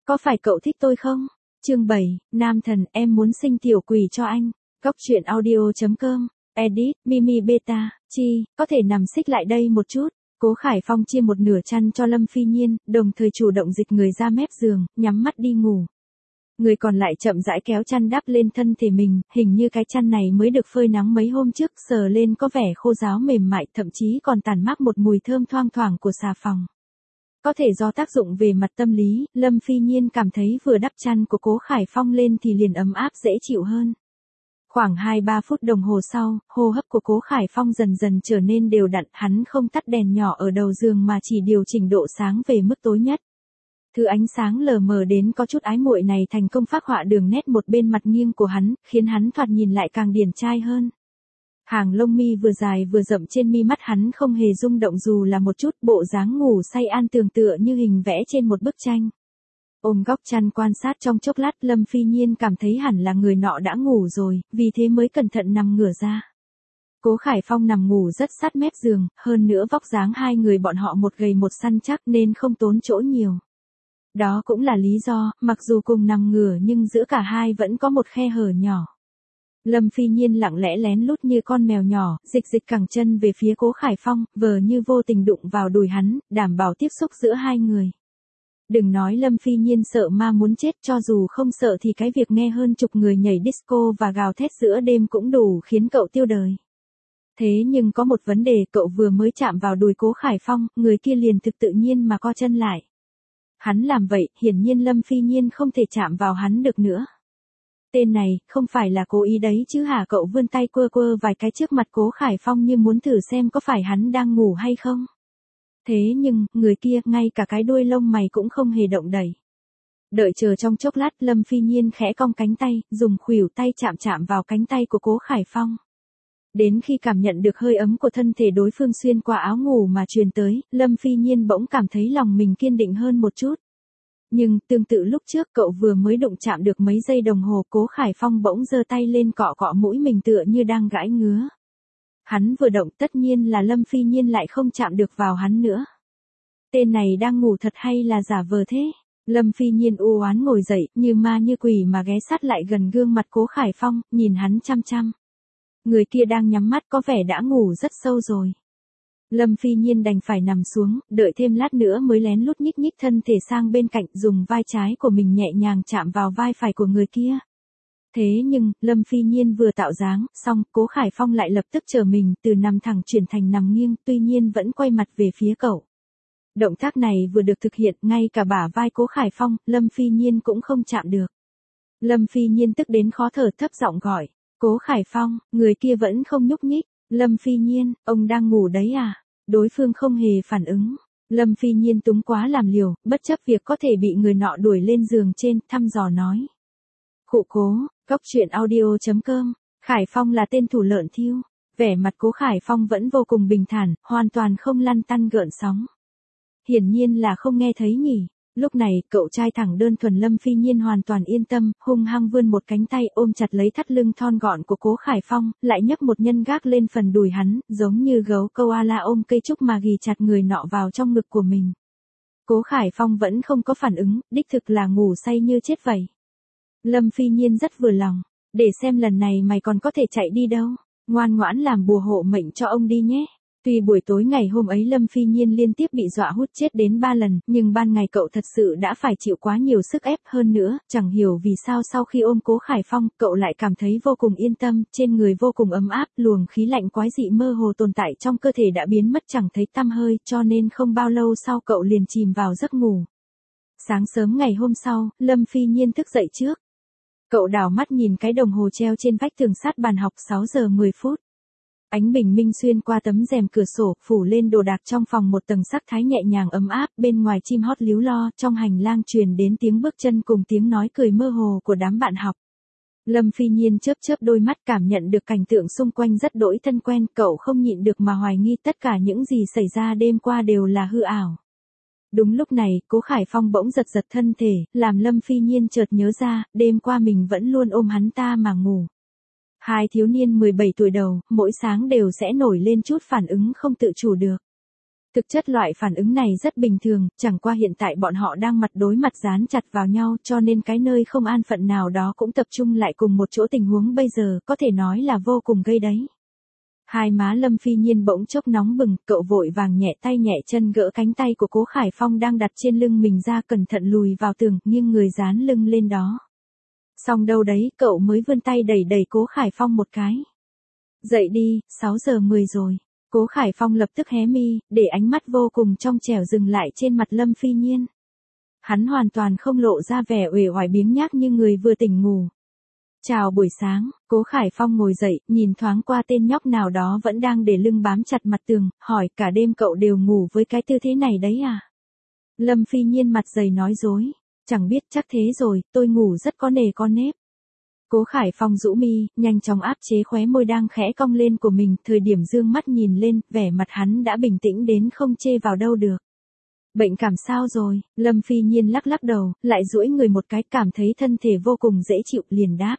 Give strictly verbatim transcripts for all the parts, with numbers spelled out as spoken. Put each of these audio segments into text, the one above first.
Có phải cậu thích tôi không? Chương bảy, Nam thần, em muốn sinh tiểu quỷ cho anh. Góc truyện audio chấm com. Edit, Mimi Beta, Chi, có thể nằm xích lại đây một chút. Cố Khải Phong chia một nửa chăn cho Lâm Phi Nhiên, đồng thời chủ động dịch người ra mép giường, nhắm mắt đi ngủ. Người còn lại chậm rãi kéo chăn đắp lên thân thể mình, hình như cái chăn này mới được phơi nắng mấy hôm trước, sờ lên có vẻ khô ráo mềm mại, thậm chí còn tản mát một mùi thơm thoang thoảng của xà phòng. Có thể do tác dụng về mặt tâm lý, Lâm Phi Nhiên cảm thấy vừa đắp chăn của Cố Khải Phong lên thì liền ấm áp dễ chịu hơn. Khoảng hai ba phút đồng hồ sau, hô hấp của Cố Khải Phong dần dần trở nên đều đặn, hắn không tắt đèn nhỏ ở đầu giường mà chỉ điều chỉnh độ sáng về mức tối nhất. Thứ ánh sáng lờ mờ đến có chút ái muội này thành công phác họa đường nét một bên mặt nghiêng của hắn, khiến hắn thoạt nhìn lại càng điển trai hơn. Hàng lông mi vừa dài vừa rậm trên mi mắt hắn không hề rung động dù là một chút, bộ dáng ngủ say an tường tựa như hình vẽ trên một bức tranh. Ôm góc chăn quan sát trong chốc lát, Lâm Phi Nhiên cảm thấy hẳn là người nọ đã ngủ rồi, vì thế mới cẩn thận nằm ngửa ra. Cố Khải Phong nằm ngủ rất sát mép giường, hơn nữa vóc dáng hai người bọn họ một gầy một săn chắc nên không tốn chỗ nhiều. Đó cũng là lý do, mặc dù cùng nằm ngửa nhưng giữa cả hai vẫn có một khe hở nhỏ. Lâm Phi Nhiên lặng lẽ lén lút như con mèo nhỏ, dịch dịch cẳng chân về phía Cố Khải Phong, vờ như vô tình đụng vào đùi hắn, đảm bảo tiếp xúc giữa hai người. Đừng nói Lâm Phi Nhiên sợ ma muốn chết, cho dù không sợ thì cái việc nghe hơn chục người nhảy disco và gào thét giữa đêm cũng đủ khiến cậu tiêu đời. Thế nhưng có một vấn đề, cậu vừa mới chạm vào đùi Cố Khải Phong, người kia liền thực tự nhiên mà co chân lại. Hắn làm vậy, hiển nhiên Lâm Phi Nhiên không thể chạm vào hắn được nữa. Tên này, không phải là cố ý đấy chứ hả? Cậu vươn tay quơ quơ vài cái trước mặt Cố Khải Phong như muốn thử xem có phải hắn đang ngủ hay không. Thế nhưng, người kia, ngay cả cái đuôi lông mày cũng không hề động đẩy. Đợi chờ trong chốc lát, Lâm Phi Nhiên khẽ cong cánh tay, dùng khuỷu tay chạm chạm vào cánh tay của Cố Khải Phong. Đến khi cảm nhận được hơi ấm của thân thể đối phương xuyên qua áo ngủ mà truyền tới, Lâm Phi Nhiên bỗng cảm thấy lòng mình kiên định hơn một chút. Nhưng, tương tự lúc trước cậu vừa mới đụng chạm được mấy giây đồng hồ, Cố Khải Phong bỗng giơ tay lên cọ cọ mũi mình tựa như đang gãi ngứa. Hắn vừa động tất nhiên là Lâm Phi Nhiên lại không chạm được vào hắn nữa. Tên này đang ngủ thật hay là giả vờ thế? Lâm Phi Nhiên u oán ngồi dậy, như ma như quỷ mà ghé sát lại gần gương mặt Cố Khải Phong, nhìn hắn chăm chăm. Người kia đang nhắm mắt có vẻ đã ngủ rất sâu rồi. Lâm Phi Nhiên đành phải nằm xuống, đợi thêm lát nữa mới lén lút nhích nhích thân thể sang bên cạnh, dùng vai trái của mình nhẹ nhàng chạm vào vai phải của người kia. Thế nhưng, Lâm Phi Nhiên vừa tạo dáng, xong, Cố Khải Phong lại lập tức trở mình, từ nằm thẳng chuyển thành nằm nghiêng, tuy nhiên vẫn quay mặt về phía cậu. Động tác này vừa được thực hiện, ngay cả bả vai Cố Khải Phong, Lâm Phi Nhiên cũng không chạm được. Lâm Phi Nhiên tức đến khó thở, thấp giọng gọi. Cố Khải Phong, người kia vẫn không nhúc nhích. Lâm Phi Nhiên, ông đang ngủ đấy à? Đối phương không hề phản ứng. Lâm Phi Nhiên túng quá làm liều, bất chấp việc có thể bị người nọ đuổi lên giường trên, thăm dò nói. Khụ Cố, góc truyện audio chấm com, Khải Phong là tên thủ lợn thiêu. Vẻ mặt Cố Khải Phong vẫn vô cùng bình thản, hoàn toàn không lăn tăn gợn sóng. Hiển nhiên là không nghe thấy nhỉ. Lúc này, cậu trai thẳng đơn thuần Lâm Phi Nhiên hoàn toàn yên tâm, hung hăng vươn một cánh tay ôm chặt lấy thắt lưng thon gọn của Cố Khải Phong, lại nhấc một nhân gác lên phần đùi hắn, giống như gấu koala ôm cây trúc mà ghì chặt người nọ vào trong ngực của mình. Cố Khải Phong vẫn không có phản ứng, đích thực là ngủ say như chết vậy. Lâm Phi Nhiên rất vừa lòng, để xem lần này mày còn có thể chạy đi đâu, ngoan ngoãn làm bùa hộ mệnh cho ông đi nhé. Tuy buổi tối ngày hôm ấy Lâm Phi Nhiên liên tiếp bị dọa hút chết đến ba lần, nhưng ban ngày cậu thật sự đã phải chịu quá nhiều sức ép hơn nữa, chẳng hiểu vì sao sau khi ôm Cố Khải Phong, cậu lại cảm thấy vô cùng yên tâm, trên người vô cùng ấm áp, luồng khí lạnh quái dị mơ hồ tồn tại trong cơ thể đã biến mất chẳng thấy tăm hơi, cho nên không bao lâu sau cậu liền chìm vào giấc ngủ. Sáng sớm ngày hôm sau, Lâm Phi Nhiên thức dậy trước. Cậu đảo mắt nhìn cái đồng hồ treo trên vách tường sát bàn học, sáu giờ mười phút. Ánh bình minh xuyên qua tấm rèm cửa sổ, phủ lên đồ đạc trong phòng một tầng sắc thái nhẹ nhàng ấm áp, bên ngoài chim hót líu lo, trong hành lang truyền đến tiếng bước chân cùng tiếng nói cười mơ hồ của đám bạn học. Lâm Phi Nhiên chớp chớp đôi mắt cảm nhận được cảnh tượng xung quanh rất đỗi thân quen, cậu không nhịn được mà hoài nghi tất cả những gì xảy ra đêm qua đều là hư ảo. Đúng lúc này, Cố Khải Phong bỗng giật giật thân thể, làm Lâm Phi Nhiên chợt nhớ ra, đêm qua mình vẫn luôn ôm hắn ta mà ngủ. Hai thiếu niên mười bảy tuổi đầu, mỗi sáng đều sẽ nổi lên chút phản ứng không tự chủ được. Thực chất loại phản ứng này rất bình thường, chẳng qua hiện tại bọn họ đang mặt đối mặt dán chặt vào nhau cho nên cái nơi không an phận nào đó cũng tập trung lại cùng một chỗ, tình huống bây giờ có thể nói là vô cùng gây đấy. Hai má Lâm Phi Nhiên bỗng chốc nóng bừng, cậu vội vàng nhẹ tay nhẹ chân gỡ cánh tay của Cố Khải Phong đang đặt trên lưng mình ra, cẩn thận lùi vào tường, nghiêng người dán lưng lên đó. Xong đâu đấy, cậu mới vươn tay đẩy đẩy Cố Khải Phong một cái. Dậy đi, sáu giờ mười rồi. Cố Khải Phong lập tức hé mi, để ánh mắt vô cùng trong trẻo dừng lại trên mặt Lâm Phi Nhiên. Hắn hoàn toàn không lộ ra vẻ uể oải biếng nhác như người vừa tỉnh ngủ. Chào buổi sáng, Cố Khải Phong ngồi dậy, nhìn thoáng qua tên nhóc nào đó vẫn đang để lưng bám chặt mặt tường, hỏi cả đêm cậu đều ngủ với cái tư thế này đấy à? Lâm Phi Nhiên mặt dày nói dối, chẳng biết, chắc thế rồi, tôi ngủ rất có nề có nếp. Cố Khải Phong rũ mi, nhanh chóng áp chế khóe môi đang khẽ cong lên của mình, thời điểm dương mắt nhìn lên, vẻ mặt hắn đã bình tĩnh đến không chê vào đâu được. Bệnh cảm sao rồi? Lâm Phi Nhiên lắc lắc đầu, lại duỗi người một cái, cảm thấy thân thể vô cùng dễ chịu, liền đáp.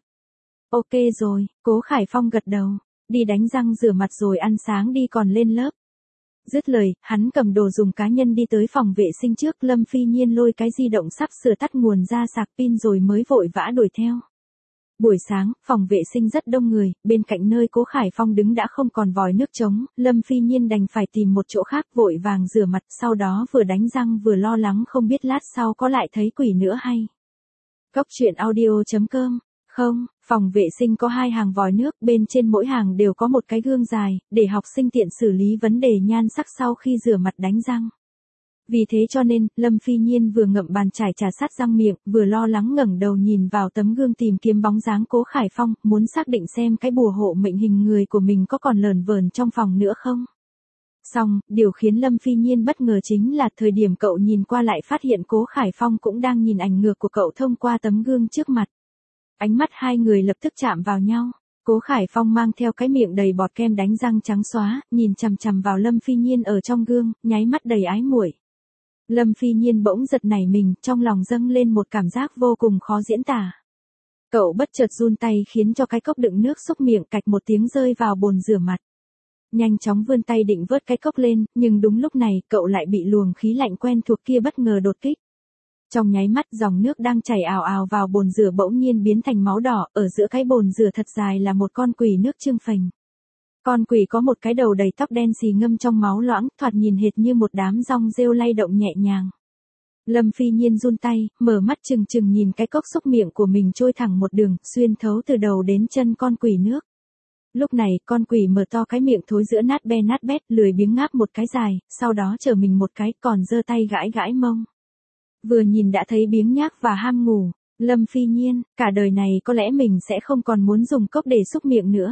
Ok rồi, Cố Khải Phong gật đầu, đi đánh răng rửa mặt rồi ăn sáng đi còn lên lớp. Dứt lời, hắn cầm đồ dùng cá nhân đi tới phòng vệ sinh trước, Lâm Phi Nhiên lôi cái di động sắp sửa tắt nguồn ra sạc pin rồi mới vội vã đuổi theo. Buổi sáng, phòng vệ sinh rất đông người, bên cạnh nơi Cố Khải Phong đứng đã không còn vòi nước trống, Lâm Phi Nhiên đành phải tìm một chỗ khác vội vàng rửa mặt, sau đó vừa đánh răng vừa lo lắng không biết lát sau có lại thấy quỷ nữa hay. Cốc truyện audio chấm com. Không, phòng vệ sinh có hai hàng vòi nước, bên trên mỗi hàng đều có một cái gương dài, để học sinh tiện xử lý vấn đề nhan sắc sau khi rửa mặt đánh răng. Vì thế cho nên, Lâm Phi Nhiên vừa ngậm bàn chải trà sát răng miệng, vừa lo lắng ngẩng đầu nhìn vào tấm gương tìm kiếm bóng dáng Cố Khải Phong, muốn xác định xem cái bùa hộ mệnh hình người của mình có còn lờn vờn trong phòng nữa không. Xong, điều khiến Lâm Phi Nhiên bất ngờ chính là thời điểm cậu nhìn qua lại phát hiện Cố Khải Phong cũng đang nhìn ảnh ngược của cậu thông qua tấm gương trước mặt. Ánh mắt hai người lập tức chạm vào nhau. Cố Khải Phong mang theo cái miệng đầy bọt kem đánh răng trắng xóa, nhìn chằm chằm vào Lâm Phi Nhiên ở trong gương, nháy mắt đầy ái muội. Lâm Phi Nhiên bỗng giật nảy mình, trong lòng dâng lên một cảm giác vô cùng khó diễn tả. Cậu bất chợt run tay khiến cho cái cốc đựng nước xúc miệng cạch một tiếng rơi vào bồn rửa mặt. Nhanh chóng vươn tay định vớt cái cốc lên, nhưng đúng lúc này cậu lại bị luồng khí lạnh quen thuộc kia bất ngờ đột kích. Trong nháy mắt dòng nước đang chảy ào ào vào bồn rửa bỗng nhiên biến thành máu đỏ, ở giữa cái bồn rửa thật dài là một con quỷ nước trương phình. Con quỷ có một cái đầu đầy tóc đen xì ngâm trong máu loãng, thoạt nhìn hệt như một đám rong rêu lay động nhẹ nhàng. Lâm Phi Nhiên run tay, mở mắt trừng trừng nhìn cái cốc xúc miệng của mình trôi thẳng một đường, xuyên thấu từ đầu đến chân con quỷ nước. Lúc này, con quỷ mở to cái miệng thối giữa nát be nát bét, lười biếng ngáp một cái dài, sau đó trở mình một cái, còn giơ tay gãi gãi mông. Vừa nhìn đã thấy biếng nhác và ham ngủ. Lâm Phi Nhiên, cả đời này có lẽ mình sẽ không còn muốn dùng cốc để xúc miệng nữa.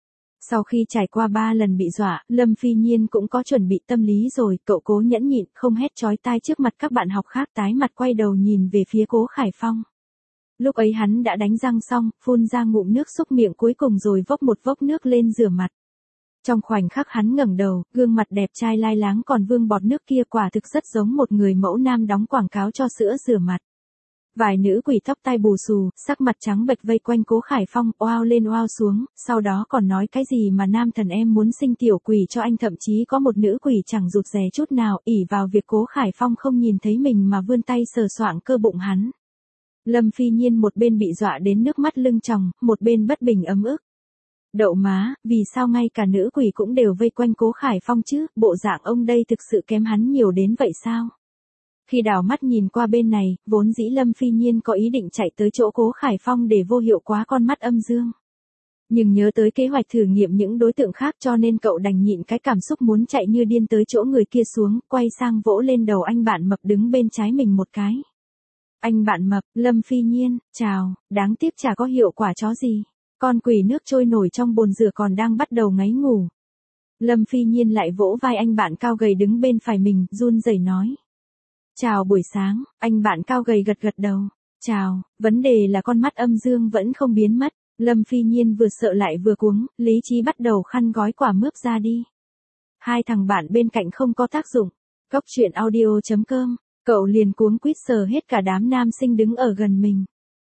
Sau khi trải qua ba lần bị dọa, Lâm Phi Nhiên cũng có chuẩn bị tâm lý rồi, cậu cố nhẫn nhịn, không hét chói tai trước mặt các bạn học khác, tái mặt quay đầu nhìn về phía Cố Khải Phong. Lúc ấy hắn đã đánh răng xong, phun ra ngụm nước xúc miệng cuối cùng rồi vốc một vốc nước lên rửa mặt. Trong khoảnh khắc hắn ngẩng đầu, gương mặt đẹp trai lai láng còn vương bọt nước kia quả thực rất giống một người mẫu nam đóng quảng cáo cho sữa rửa mặt. Vài nữ quỷ tóc tai bù xù, sắc mặt trắng bệch vây quanh Cố Khải Phong, oao lên oao xuống, sau đó còn nói cái gì mà nam thần em muốn sinh tiểu quỷ cho anh, thậm chí có một nữ quỷ chẳng rụt rè chút nào, ỷ vào việc Cố Khải Phong không nhìn thấy mình mà vươn tay sờ soạng cơ bụng hắn. Lâm Phi Nhiên một bên bị dọa đến nước mắt lưng tròng, một bên bất bình ấm ức. Đậu má, vì sao ngay cả nữ quỷ cũng đều vây quanh Cố Khải Phong chứ, bộ dạng ông đây thực sự kém hắn nhiều đến vậy sao? Khi đảo mắt nhìn qua bên này, vốn dĩ Lâm Phi Nhiên có ý định chạy tới chỗ Cố Khải Phong để vô hiệu quá con mắt âm dương. Nhưng nhớ tới kế hoạch thử nghiệm những đối tượng khác cho nên cậu đành nhịn cái cảm xúc muốn chạy như điên tới chỗ người kia xuống, quay sang vỗ lên đầu anh bạn mập đứng bên trái mình một cái. Anh bạn mập, Lâm Phi Nhiên, chào, đáng tiếc chả có hiệu quả chó gì. Con quỷ nước trôi nổi trong bồn rửa còn đang bắt đầu ngáy ngủ. Lâm Phi Nhiên lại vỗ vai anh bạn cao gầy đứng bên phải mình, run rẩy nói. Chào buổi sáng, anh bạn cao gầy gật gật đầu. Chào, vấn đề là con mắt âm dương vẫn không biến mất. Lâm Phi Nhiên vừa sợ lại vừa cuống, lý trí bắt đầu khăn gói quả mướp ra đi. Hai thằng bạn bên cạnh không có tác dụng. Cốc truyện audio chấm com, cậu liền cuống quýt sờ hết cả đám nam sinh đứng ở gần mình.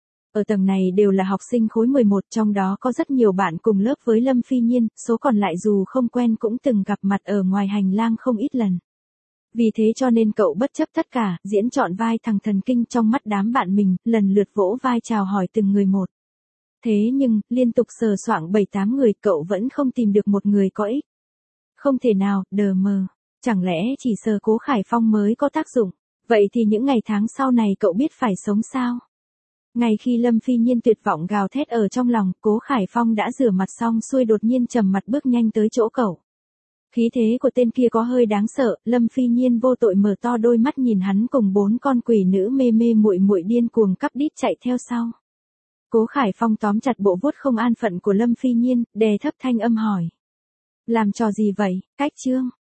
Ở tầng này đều là học sinh khối mười một, trong đó có rất nhiều bạn cùng lớp với Lâm Phi Nhiên, số còn lại dù không quen cũng từng gặp mặt ở ngoài hành lang không ít lần. Vì thế cho nên cậu bất chấp tất cả, diễn trọn vai thằng thần kinh trong mắt đám bạn mình, lần lượt vỗ vai chào hỏi từng người một. Thế nhưng, liên tục sờ soạng bảy tám người cậu vẫn không tìm được một người có ích. Không thể nào, đờ mờ. Chẳng lẽ chỉ sờ Cố Khải Phong mới có tác dụng? Vậy thì những ngày tháng sau này cậu biết phải sống sao? Ngay khi Lâm Phi Nhiên tuyệt vọng gào thét ở trong lòng, Cố Khải Phong đã rửa mặt xong xuôi đột nhiên trầm mặt bước nhanh tới chỗ cậu. Khí thế của tên kia có hơi đáng sợ, Lâm Phi Nhiên vô tội mở to đôi mắt nhìn hắn cùng bốn con quỷ nữ mê mê muội muội điên cuồng cắp đít chạy theo sau. Cố Khải Phong tóm chặt bộ vuốt không an phận của Lâm Phi Nhiên, đè thấp thanh âm hỏi. Làm trò gì vậy, Cách Trương?